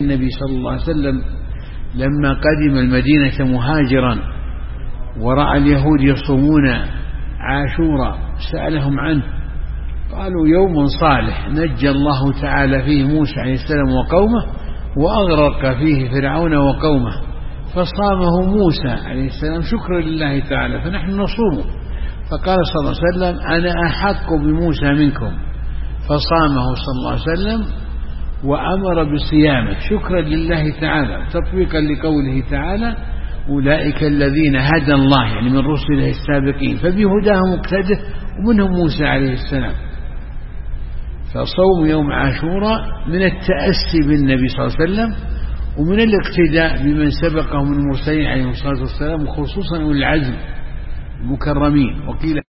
النبي صلى الله عليه وسلم لما قدم المدينة مهاجرا ورأى اليهود يصومون عاشوراء سألهم عنه، قالوا يوم صالح نجى الله تعالى فيه موسى عليه السلام وقومه وأغرق فيه فرعون وقومه، فصامه موسى عليه السلام شكرا لله تعالى، فنحن نصومه. فقال صلى الله عليه وسلم أنا أحق بموسى منكم، فصامه صلى الله عليه وسلم وأمر بصيامه شكرا لله تعالى تطبيقا لقوله تعالى أولئك الذين هدى الله، يعني من رسله السابقين، فبهداهم مقتده ومنهم موسى عليه السلام. فصوم يوم عاشوراء من التأسي بالنبي صلى الله عليه وسلم ومن الاقتداء بمن سبقهم من المرسلين عليهم الصلاة والسلام، وخصوصا أولي العزم المكرمين. وقيل